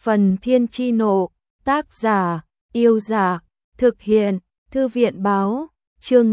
Phần Thiên Chi Nộ, tác giả, Yêu Dạ, thực hiện, Thư viện Báo, chương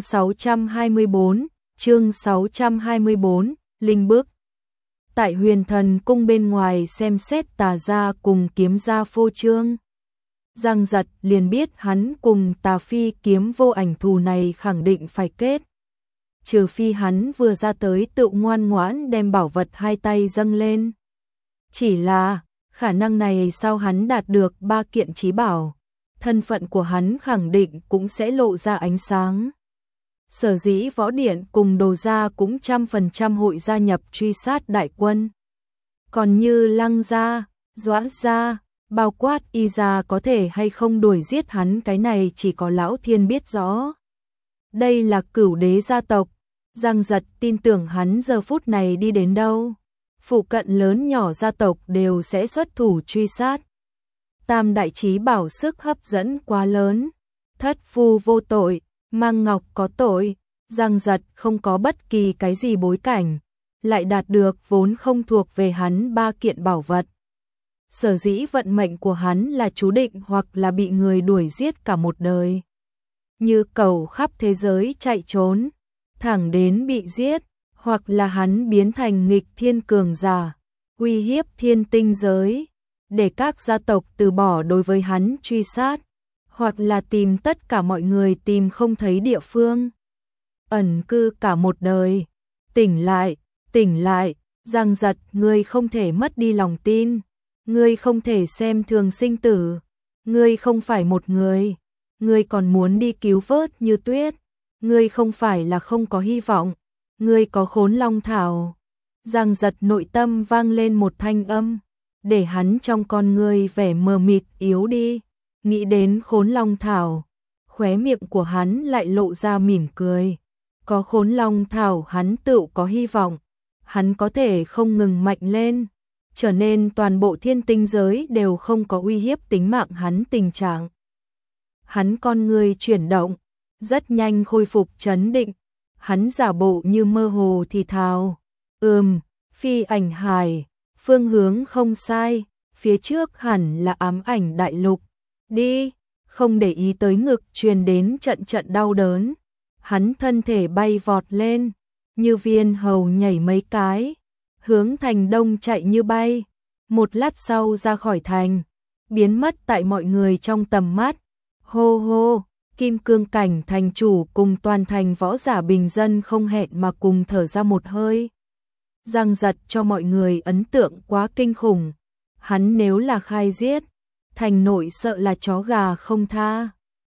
624, Linh Bước. Tại Huyền Thần Cung bên ngoài xem xét Tà gia cùng Kiếm gia phô trương. Giang Giật liền biết hắn cùng Tà Phi kiếm vô ảnh thù này khẳng định phải kết. Trừ phi hắn vừa ra tới tự ngoan ngoãn đem bảo vật hai tay dâng lên. Chỉ là, khả năng này sau hắn đạt được 3 kiện chí bảo, thân phận của hắn khẳng định cũng sẽ lộ ra ánh sáng. Sở dĩ Võ Điện cùng Đồ gia cũng 100% hội gia nhập truy sát đại quân. Còn như Lăng gia, Doãn gia, bao quát Y gia có thể hay không đuổi giết hắn, cái này chỉ có Lão Thiên biết rõ. Đây là Cửu Đế gia tộc, Giang Giật tin tưởng hắn giờ phút này đi đến đâu, phụ cận lớn nhỏ gia tộc đều sẽ xuất thủ truy sát. Tam đại chí bảo sức hấp dẫn quá lớn, Thất Phu vô tội, Mang Ngọc có tội, Giang Giật không có bất kỳ cái gì bối cảnh, lại đạt được vốn không thuộc về hắn 3 kiện bảo vật. Sở dĩ vận mệnh của hắn là chú định hoặc là bị người đuổi giết cả một đời. Như cẩu khắp thế giới chạy trốn, thẳng đến bị giết, hoặc là hắn biến thành nghịch thiên cường giả, uy hiếp thiên tinh giới, để các gia tộc từ bỏ đối với hắn truy sát, hoặc là tìm tất cả mọi người tìm không thấy địa phương, ẩn cư cả một đời. Tỉnh lại, Giang Giật, ngươi không thể mất đi lòng tin, ngươi không thể xem thường sinh tử, ngươi không phải một người, ngươi còn muốn đi cứu vớt Như Tuyết, ngươi không phải là không có hy vọng, ngươi có Khốn Long Thảo. Giang Giật nội tâm vang lên một thanh âm, để hắn trong con ngươi vẻ mờ mịt yếu đi. Nghĩ đến Khốn Long Thảo, khóe miệng của hắn lại lộ ra mỉm cười. Có Khốn Long Thảo hắn tự có hy vọng, hắn có thể không ngừng mạnh lên, trở nên toàn bộ thiên tinh giới đều không có uy hiếp tính mạng hắn tình trạng. Hắn con người chuyển động, rất nhanh khôi phục trấn định, hắn giả bộ như mơ hồ thì thào, Phi Ảnh Hải, phương hướng không sai, phía trước hẳn là Ám Ảnh Đại Lục, đi, không để ý tới ngực truyền đến trận trận đau đớn. Hắn thân thể bay vọt lên, như viên hầu nhảy mấy cái, hướng thành đông chạy như bay, một lát sau ra khỏi thành, biến mất tại mọi người trong tầm mắt. Hô hô, Kim Cương Cảnh thành chủ cùng toàn thành võ giả bình dân không hẹn mà cùng thở ra một hơi. Giang Giật cho mọi người ấn tượng quá kinh khủng, hắn nếu là khai giết, thành nội sợ là chó gà không tha.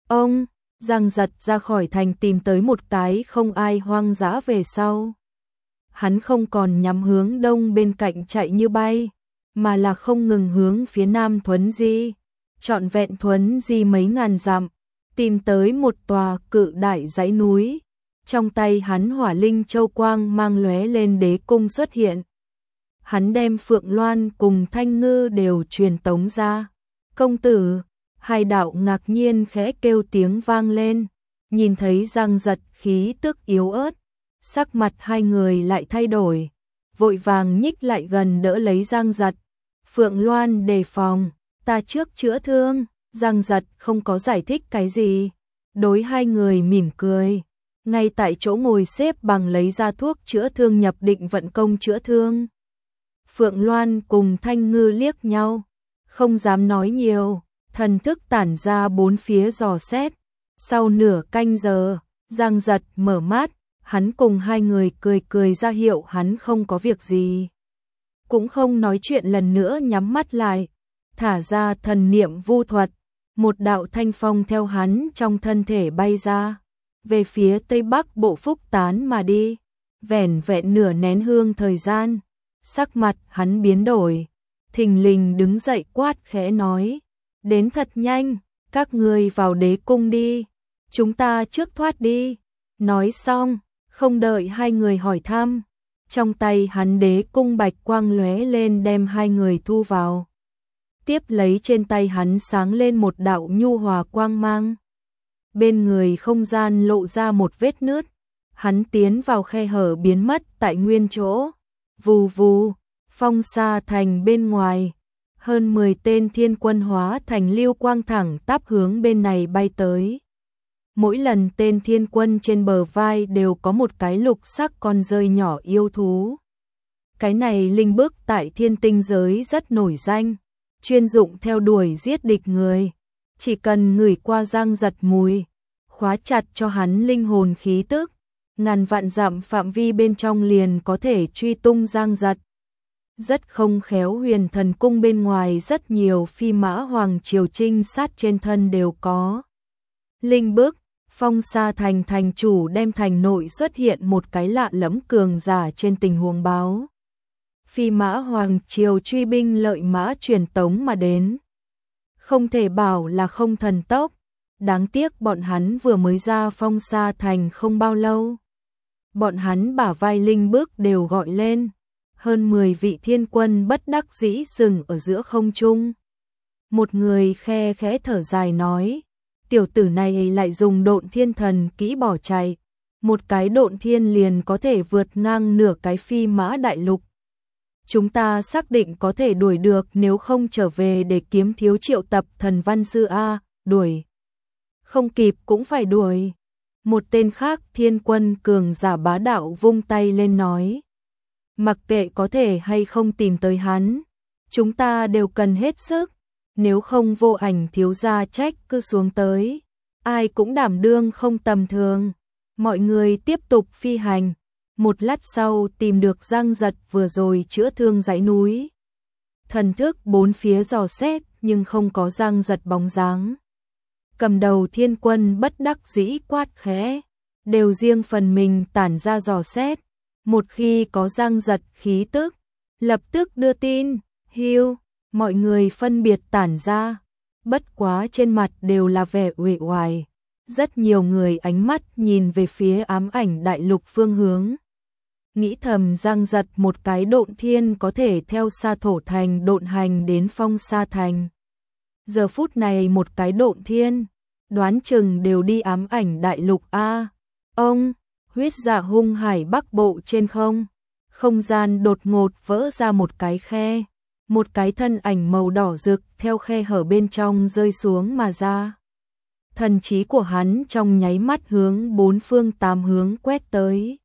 Giang Giật ra khỏi thành tìm tới một cái không ai hoang dã về sau. Hắn không còn nhắm hướng đông bên cạnh chạy như bay, mà là không ngừng hướng phía nam thuấn di, trọn vẹn thuấn di mấy ngàn dặm, tìm tới một tòa cự đại dãy núi. Trong tay hắn hỏa linh châu quang mang lóe lên đế cung xuất hiện. Hắn đem Phượng Loan cùng Thanh Ngư đều truyền tống ra. Công tử, hai đạo ngạc nhiên khẽ kêu tiếng vang lên, nhìn thấy Giang Giật khí tức yếu ớt, sắc mặt hai người lại thay đổi, vội vàng nhích lại gần đỡ lấy Giang Giật. Phượng Loan đề phòng, ta trước chữa thương. Giang Giật không có giải thích cái gì, đối hai người mỉm cười, ngay tại chỗ ngồi xếp bằng lấy ra thuốc chữa thương nhập định vận công chữa thương. Phượng Loan cùng Thanh Ngư liếc nhau, không dám nói nhiều, thần thức tản ra bốn phía dò xét. Sau nửa canh giờ, Giang Giật mở mắt, hắn cùng hai người cười ra hiệu hắn không có việc gì. Cũng không nói chuyện, lần nữa nhắm mắt lại, thả ra thần niệm vu thuật, một đạo thanh phong theo hắn trong thân thể bay ra, về phía tây bắc bộ Phúc Tán mà đi. Vẻn vẹn nửa nén hương thời gian, sắc mặt hắn biến đổi, thình lình đứng dậy quát khẽ nói, đến thật nhanh, các ngươi vào đế cung đi, chúng ta trước thoát đi. Nói xong, không đợi hai người hỏi thăm, trong tay hắn đế cung bạch quang lóe lên đem hai người thu vào. Tiếp lấy trên tay hắn sáng lên một đạo nhu hòa quang mang. Bên người không gian lộ ra một vết nứt, hắn tiến vào khe hở biến mất tại nguyên chỗ. Vù vù, Phong Sa thành bên ngoài, hơn 10 tên thiên quân hóa thành lưu quang thẳng tắp hướng bên này bay tới. Mỗi lần tên thiên quân trên bờ vai đều có một cái lục sắc con rơi nhỏ yêu thú. Cái này linh bức tại thiên tinh giới rất nổi danh, chuyên dụng theo đuổi giết địch người. Chỉ cần ngửi qua Giang Giật mùi, khóa chặt cho hắn linh hồn khí tức, ngàn vạn dặm phạm vi bên trong liền có thể truy tung Giang Giật. Rất không khéo Huyền Thần Cung bên ngoài rất nhiều phi mã hoàng triều trinh sát trên thân đều có linh bức. Phong Sa Thành thành chủ đem thành nội xuất hiện một cái lạ lẫm cường giả trên tình huống báo. Phi mã hoàng triều truy binh lợi mã truyền tống mà đến. Không thể bảo là không thần tốc, đáng tiếc bọn hắn vừa mới ra Phong Sa Thành không bao lâu. Bọn hắn bả vai linh bức đều gọi lên, hơn 10 vị thiên quân bất đắc dĩ dừng ở giữa không trung. Một người khe khẽ thở dài nói, tiểu tử này lại dùng độn thiên thần kỹ bỏ chạy, một cái độn thiên liền có thể vượt ngang nửa cái phi mã đại lục. Chúng ta xác định có thể đuổi được nếu không trở về để kiếm thiếu triệu tập thần văn sư A, đuổi. Không kịp cũng phải đuổi. Một tên khác thiên quân cường giả bá đạo vung tay lên nói. Mặc kệ có thể hay không tìm tới hắn, chúng ta đều cần hết sức. Nếu không vô ảnh thiếu gia trách cứ xuống tới, ai cũng đảm đương không tầm thường. Mọi người tiếp tục phi hành. Một lát sau tìm được Giang Giật vừa rồi chữa thương dãy núi. Thần thức bốn phía dò xét nhưng không có Giang Giật bóng dáng. Cầm đầu thiên quân bất đắc dĩ quát khẽ, đều riêng phần mình tản ra dò xét. Một khi có Giang Giật khí tức, lập tức đưa tin, hiu, mọi người phân biệt tản ra. Bất quá trên mặt đều là vẻ uể oải. Rất nhiều người ánh mắt nhìn về phía ám ảnh đại lục phương hướng. Nghĩ thầm Giang Giật một cái độn thiên có thể theo Sa Thổ Thành độn hành đến Phong Sa Thành. Giờ phút này một cái độn thiên, đoán chừng đều đi ám ảnh đại lục A. Ông, huyết dạ hung hải bắc bộ trên không. Không gian đột ngột vỡ ra một cái khe. Một cái thân ảnh màu đỏ rực theo khe hở bên trong rơi xuống mà ra. Thần trí của hắn trong nháy mắt hướng bốn phương tám hướng quét tới.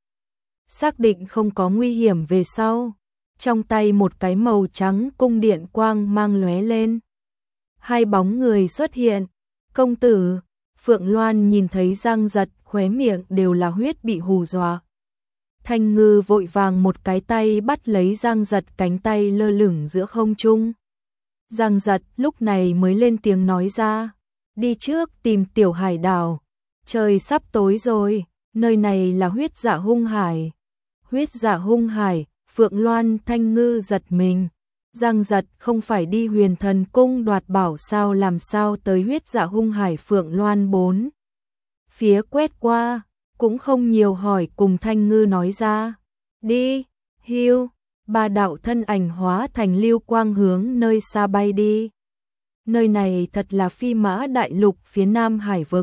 Xác định không có nguy hiểm về sau, trong tay một cái màu trắng cung điện quang mang lóe lên. Hai bóng người xuất hiện, công tử, Phượng Loan nhìn thấy Giang Giật khóe miệng đều là huyết bị hù dọa. Thanh Ngư vội vàng một cái tay bắt lấy Giang Giật cánh tay lơ lửng giữa không trung. Giang Giật lúc này mới lên tiếng nói ra, đi trước tìm tiểu hải đảo, trời sắp tối rồi, nơi này là huyết dạ hung hải. Huyết dạ hung hải, Phượng Loan Thanh Ngư giật mình. Giang Giật không phải đi Huyền Thần Cung đoạt bảo sao, làm sao tới huyết dạ hung hải. Phượng Loan bốn phía quét qua, cũng không nhiều hỏi cùng Thanh Ngư nói ra. Đi, hiu, ba đạo thân ảnh hóa thành lưu quang hướng nơi xa bay đi. Nơi này thật là phi mã đại lục phía nam hải vực.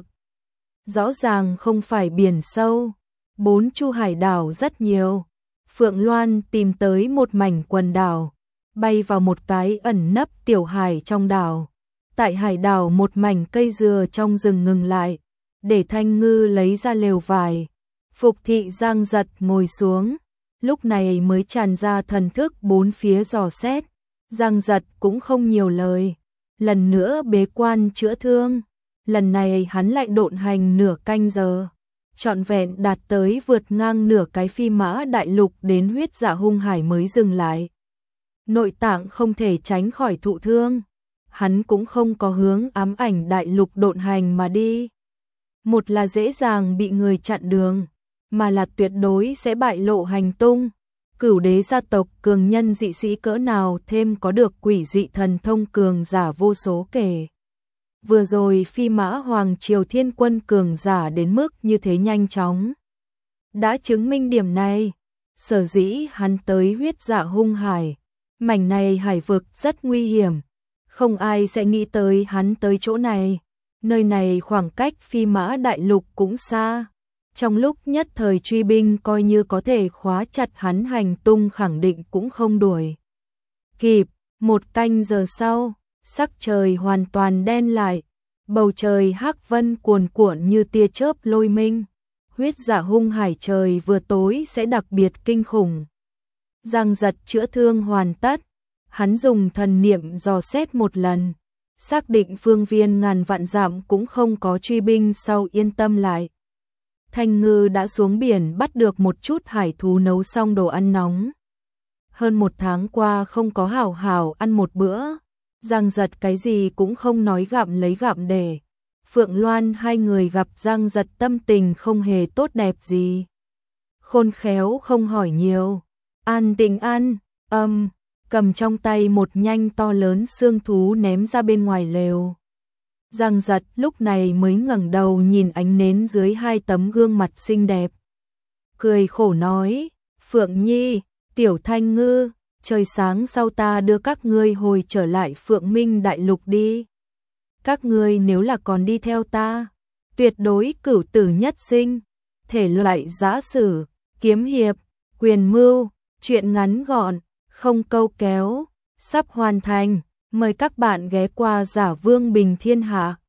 Rõ ràng không phải biển sâu. Bốn chu hải đảo rất nhiều. Phượng Loan tìm tới một mảnh quần đảo, bay vào một cái ẩn nấp tiểu hải trong đảo. Tại hải đảo một mảnh cây dừa trong rừng ngừng lại, để Thanh Ngư lấy ra lều vải. Phục thị Giang Giật ngồi xuống, lúc này mới tràn ra thần thức bốn phía dò xét. Giang Giật cũng không nhiều lời, lần nữa bế quan chữa thương. Lần này hắn lại độn hành nửa canh giờ, trọn vẹn đạt tới vượt ngang nửa cái phi mã đại lục đến huyết dạ hung hải mới dừng lại. Nội tạng không thể tránh khỏi thụ thương, hắn cũng không có hướng ám ảnh đại lục độn hành mà đi. Một là dễ dàng bị người chặn đường, mà là tuyệt đối sẽ bại lộ hành tung. Cửu đế gia tộc cường nhân dị sĩ cỡ nào thêm có được quỷ dị thần thông cường giả vô số kể. Vừa rồi phi mã hoàng triều thiên quân cường giả đến mức như thế nhanh chóng, đã chứng minh điểm này. Sở dĩ hắn tới huyết dạ hung hải, mảnh này hải vực rất nguy hiểm, không ai sẽ nghĩ tới hắn tới chỗ này. Nơi này khoảng cách phi mã đại lục cũng xa, trong lúc nhất thời truy binh coi như có thể khóa chặt hắn hành tung khẳng định cũng không đuổi kịp. 1 canh giờ sau, sắc trời hoàn toàn đen lại, bầu trời hắc vân cuồn cuộn như tia chớp lôi minh, huyết dạ hung hải trời vừa tối sẽ đặc biệt kinh khủng. Giang Giật chữa thương hoàn tất, hắn dùng thần niệm dò xét một lần, xác định phương viên ngàn vạn dặm cũng không có truy binh sau yên tâm lại. Thanh Ngư đã xuống biển bắt được một chút hải thú nấu xong đồ ăn nóng. Hơn 1 tháng qua không có hảo hảo ăn một bữa, Giang Giật cái gì cũng không nói gặm lấy gặm để. Phượng Loan hai người gặp Giang Giật tâm tình không hề tốt đẹp gì. Khôn khéo không hỏi nhiều, an tĩnh ăn, cầm trong tay một nhanh to lớn xương thú ném ra bên ngoài lều. Giang Giật lúc này mới ngẩng đầu nhìn ánh nến dưới 2 tấm gương mặt xinh đẹp. Cười khổ nói, Phượng Nhi, Tiểu Thanh Ngư, trời sáng sau ta đưa các ngươi hồi trở lại Phượng Minh Đại Lục đi. Các ngươi nếu là còn đi theo ta, tuyệt đối cửu tử nhất sinh, thể loại giã sử, kiếm hiệp, quyền mưu, truyện ngắn gọn, không câu kéo, sắp hoàn thành, mời các bạn ghé qua Giả Vương Bình Thiên Hạ.